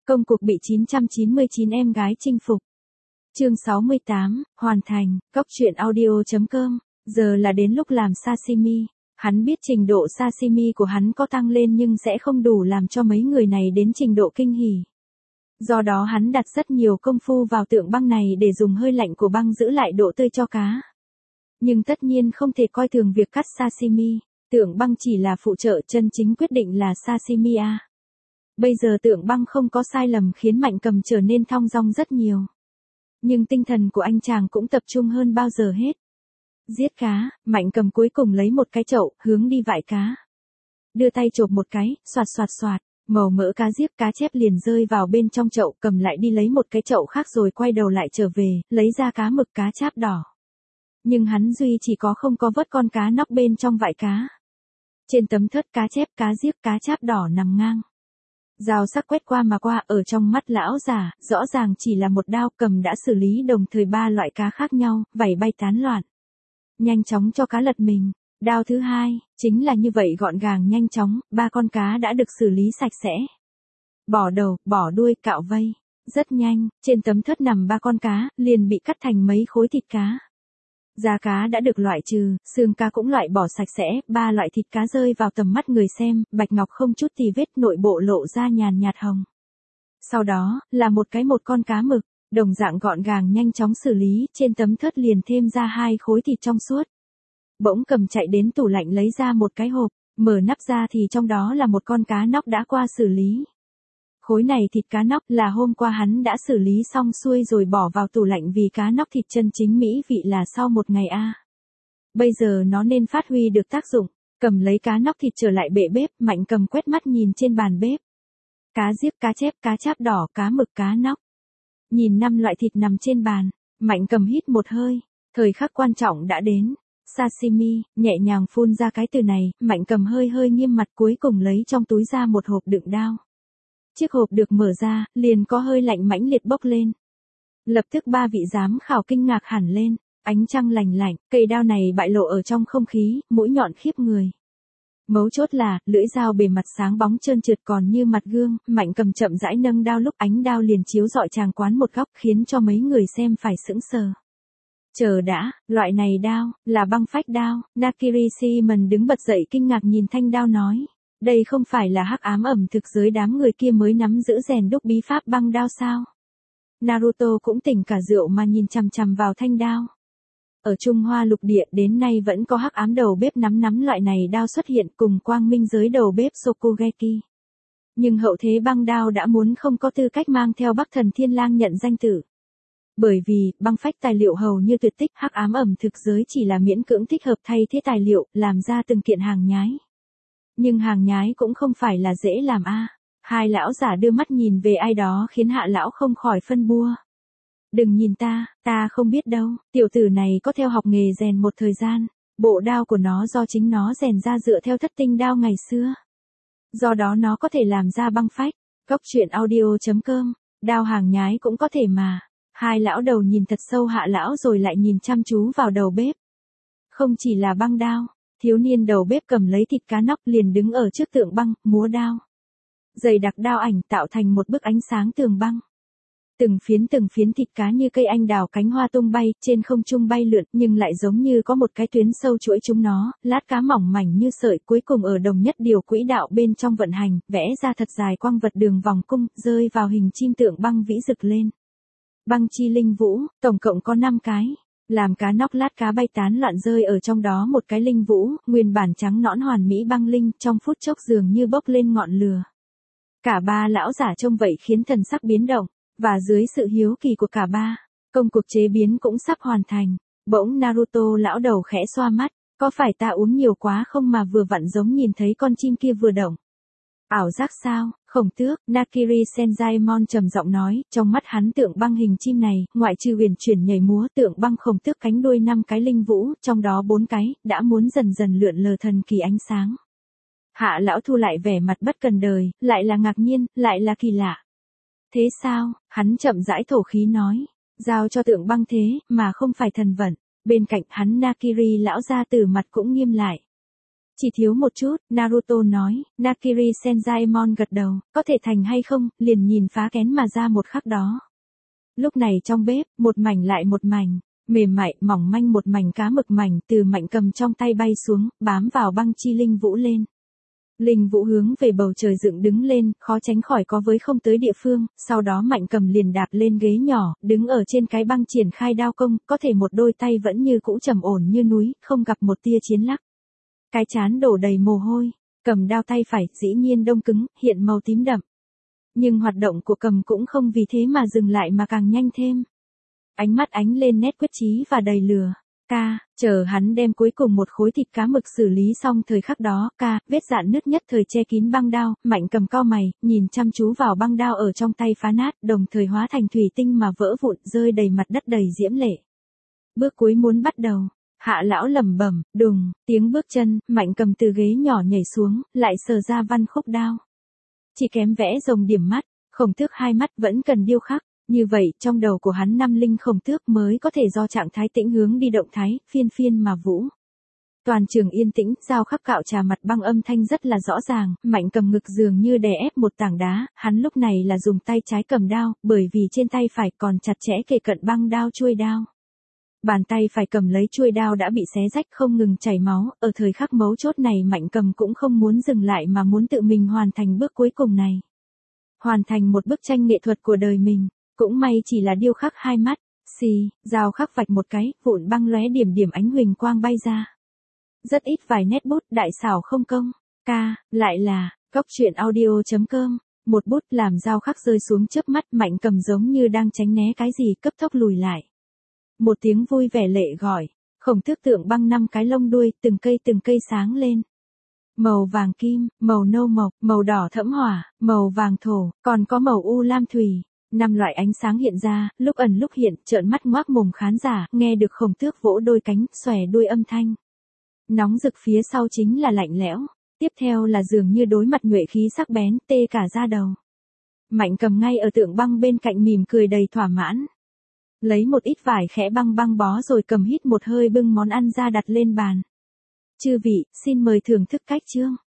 Công cuộc bị 999 em gái chinh phục. Chương 68, hoàn thành, Cóc truyện audio.com. Giờ là đến lúc làm sashimi. Hắn biết trình độ sashimi của hắn có tăng lên nhưng sẽ không đủ làm cho mấy người này đến trình độ kinh hỉ. Do đó hắn đặt rất nhiều công phu vào tượng băng này để dùng hơi lạnh của băng giữ lại độ tươi cho cá. Nhưng tất nhiên không thể coi thường việc cắt sashimi. Tượng băng chỉ là phụ trợ, chân chính quyết định là sashimi a. Bây giờ tượng băng không có sai lầm khiến Mạnh Cầm trở nên thong dong rất nhiều. Nhưng tinh thần của anh chàng cũng tập trung hơn bao giờ hết. Giết cá, Mạnh Cầm cuối cùng lấy một cái chậu, hướng đi vại cá. Đưa tay chộp một cái, xoạt xoạt xoạt, màu mỡ cá diếp cá chép liền rơi vào bên trong chậu, cầm lại đi lấy một cái chậu khác rồi quay đầu lại trở về, lấy ra cá mực cá cháp đỏ. Nhưng hắn duy chỉ có không có vớt con cá nóc bên trong vại cá. Trên tấm thớt cá chép cá diếp cá cháp đỏ nằm ngang. Dao sắc quét qua mà qua, ở trong mắt lão già, rõ ràng chỉ là một đao cầm đã xử lý đồng thời 3 loại cá khác nhau, vảy bay tán loạn. Nhanh chóng cho cá lật mình. Đao thứ hai, chính là như vậy gọn gàng nhanh chóng, 3 con cá đã được xử lý sạch sẽ. Bỏ đầu, bỏ đuôi, cạo vây. Rất nhanh, trên tấm thớt nằm 3 con cá, liền bị cắt thành mấy khối thịt cá. Da cá đã được loại trừ, xương cá cũng loại bỏ sạch sẽ, 3 loại thịt cá rơi vào tầm mắt người xem, bạch ngọc không chút tì vết, nội bộ lộ ra nhàn nhạt hồng. Sau đó, là một con cá mực, đồng dạng gọn gàng nhanh chóng xử lý, trên tấm thớt liền thêm ra 2 khối thịt trong suốt. Bỗng Cầm chạy đến tủ lạnh lấy ra một cái hộp, mở nắp ra thì trong đó là một con cá nóc đã qua xử lý. Khối này thịt cá nóc là hôm qua hắn đã xử lý xong xuôi rồi bỏ vào tủ lạnh vì cá nóc thịt chân chính mỹ vị là sau một ngày a. Bây giờ nó nên phát huy được tác dụng. Cầm lấy cá nóc thịt trở lại bệ bếp, Mạnh Cầm quét mắt nhìn trên bàn bếp. Cá diếp, cá chép, cá cháp đỏ, cá mực, cá nóc. Nhìn 5 loại thịt nằm trên bàn, Mạnh Cầm hít một hơi, thời khắc quan trọng đã đến. Sashimi, nhẹ nhàng phun ra cái từ này, Mạnh Cầm hơi nghiêm mặt cuối cùng lấy trong túi ra một hộp đựng đao. Chiếc hộp được mở ra, liền có hơi lạnh mãnh liệt bốc lên. Lập tức 3 vị giám khảo kinh ngạc hẳn lên, ánh trăng lành lạnh, cây đao này bại lộ ở trong không khí, mũi nhọn khiếp người. Mấu chốt là, lưỡi dao bề mặt sáng bóng trơn trượt còn như mặt gương, Mạnh Cầm chậm rãi nâng đao lúc ánh đao liền chiếu rọi tràng quán một góc khiến cho mấy người xem phải sững sờ. Chờ đã, loại này đao, là băng phách đao, Nakiri Shimen đứng bật dậy kinh ngạc nhìn thanh đao nói. Đây không phải là hắc ám ẩm thực giới đám người kia mới nắm giữ rèn đúc bí pháp băng đao sao? Naruto cũng tỉnh cả rượu mà nhìn chằm chằm vào thanh đao. Ở Trung Hoa lục địa đến nay vẫn có hắc ám đầu bếp nắm loại này đao xuất hiện cùng quang minh giới đầu bếp Shokugeki. Nhưng hậu thế băng đao đã muốn không có tư cách mang theo Bắc Thần Thiên Lang nhận danh tử. Bởi vì, băng phách tài liệu hầu như tuyệt tích, hắc ám ẩm thực giới chỉ là miễn cưỡng thích hợp thay thế tài liệu, làm ra từng kiện hàng nhái. Nhưng hàng nhái cũng không phải là dễ làm a. Hai lão giả đưa mắt nhìn về ai đó khiến Hạ lão không khỏi phân bua. Đừng nhìn ta không biết đâu, tiểu tử này có theo học nghề rèn một thời gian, bộ đao của nó do chính nó rèn ra dựa theo thất tinh đao ngày xưa. Do đó nó có thể làm ra băng phách. Cóc truyện audio.com, đao hàng nhái cũng có thể mà. Hai lão đầu nhìn thật sâu Hạ lão rồi lại nhìn chăm chú vào đầu bếp. Không chỉ là băng đao. Thiếu niên đầu bếp cầm lấy thịt cá nóc liền đứng ở trước tượng băng, múa đao. Dày đặc đao ảnh tạo thành một bức ánh sáng tường băng. Từng phiến thịt cá như cây anh đào cánh hoa tung bay, trên không trung bay lượn nhưng lại giống như có một cái tuyến sâu chuỗi chúng nó, lát cá mỏng mảnh như sợi cuối cùng ở đồng nhất điều quỹ đạo bên trong vận hành, vẽ ra thật dài quang vật đường vòng cung, rơi vào hình chim tượng băng vĩ rực lên. Băng chi linh vũ, tổng cộng có 5 cái. Làm cá nóc lát cá bay tán loạn rơi ở trong đó một cái linh vũ, nguyên bản trắng nõn hoàn mỹ băng linh, trong phút chốc dường như bốc lên ngọn lửa. Cả 3 lão giả trông vậy khiến thần sắc biến động, và dưới sự hiếu kỳ của cả 3, công cuộc chế biến cũng sắp hoàn thành. Bỗng Naruto lão đầu khẽ xoa mắt, có phải ta uống nhiều quá không mà vừa vặn giống nhìn thấy con chim kia vừa động. Ảo giác sao, Khổng Tước, Nakiri Senzaemon trầm giọng nói, trong mắt hắn tượng băng hình chim này, ngoại trừ huyền chuyển nhảy múa tượng băng Khổng Tước cánh đuôi 5 cái linh vũ, trong đó 4 cái, đã muốn dần dần lượn lờ thần kỳ ánh sáng. Hạ lão thu lại vẻ mặt bất cần đời, lại là ngạc nhiên, lại là kỳ lạ. Thế sao, hắn chậm rãi thổ khí nói, giao cho tượng băng thế, mà không phải thần vận. Bên cạnh hắn Nakiri lão gia tử mặt cũng nghiêm lại. Chỉ thiếu một chút, Naruto nói, Nakiri Senjaemon gật đầu, có thể thành hay không, liền nhìn phá kén mà ra một khắc đó. Lúc này trong bếp, một mảnh lại một mảnh, mềm mại, mỏng manh một mảnh cá mực mảnh từ Mạnh Cầm trong tay bay xuống, bám vào băng chi linh vũ lên. Linh vũ hướng về bầu trời dựng đứng lên, khó tránh khỏi có với không tới địa phương, sau đó Mạnh Cầm liền đạp lên ghế nhỏ, đứng ở trên cái băng triển khai đao công, có thể một đôi tay vẫn như cũ trầm ổn như núi, không gặp một tia chiến lắc. Cái trán đổ đầy mồ hôi, cầm đao tay phải, dĩ nhiên đông cứng, hiện màu tím đậm. Nhưng hoạt động của cầm cũng không vì thế mà dừng lại mà càng nhanh thêm. Ánh mắt ánh lên nét quyết chí và đầy lửa. Chờ hắn đem cuối cùng một khối thịt cá mực xử lý xong thời khắc đó, vết dạn nứt nhất thời che kín băng đao, Mạnh Cầm cau mày, nhìn chăm chú vào băng đao ở trong tay phá nát, đồng thời hóa thành thủy tinh mà vỡ vụn, rơi đầy mặt đất đầy diễm lệ. Bước cuối muốn bắt đầu. Hạ lão lẩm bẩm, đùng, tiếng bước chân, Mạnh Cầm từ ghế nhỏ nhảy xuống, lại sờ ra văn khúc đao. Chỉ kém vẽ rồng điểm mắt, Khổng Tước hai mắt vẫn cần điêu khắc, như vậy trong đầu của hắn năm linh Khổng Tước mới có thể do trạng thái tĩnh hướng đi động thái, phiên phiên mà vũ. Toàn trường yên tĩnh, dao khắc cạo trà mặt băng âm thanh rất là rõ ràng, Mạnh Cầm ngực dường như đè ép một tảng đá, hắn lúc này là dùng tay trái cầm đao, bởi vì trên tay phải còn chặt chẽ kề cận băng đao chuôi đao. Bàn tay phải cầm lấy chuôi đao đã bị xé rách không ngừng chảy máu, ở thời khắc mấu chốt này Mạnh Cầm cũng không muốn dừng lại mà muốn tự mình hoàn thành bước cuối cùng này. Hoàn thành một bức tranh nghệ thuật của đời mình, cũng may chỉ là điêu khắc hai mắt, dao khắc vạch một cái, vụn băng lóe điểm điểm ánh huỳnh quang bay ra. Rất ít vài nét bút, đại xảo không công, lại là, goctruyện.audio.com, một bút làm dao khắc rơi xuống chớp mắt Mạnh Cầm giống như đang tránh né cái gì cấp tốc lùi lại. Một tiếng vui vẻ lệ gọi, Khổng Tước tượng băng 5 cái lông đuôi, từng cây sáng lên. Màu vàng kim, màu nâu mộc, màu đỏ thẫm hỏa, màu vàng thổ, còn có màu u lam thủy. 5 loại ánh sáng hiện ra, lúc ẩn lúc hiện, trợn mắt ngoác mồm khán giả, nghe được Khổng Tước vỗ đôi cánh, xòe đuôi âm thanh. Nóng rực phía sau chính là lạnh lẽo, tiếp theo là dường như đối mặt nhuệ khí sắc bén, tê cả da đầu. Mạnh Cầm ngay ở tượng băng bên cạnh mỉm cười đầy thỏa mãn. Lấy một ít vải khẽ băng bó rồi cầm hít một hơi bưng món ăn ra đặt lên bàn. Chư vị, xin mời thưởng thức cách chương.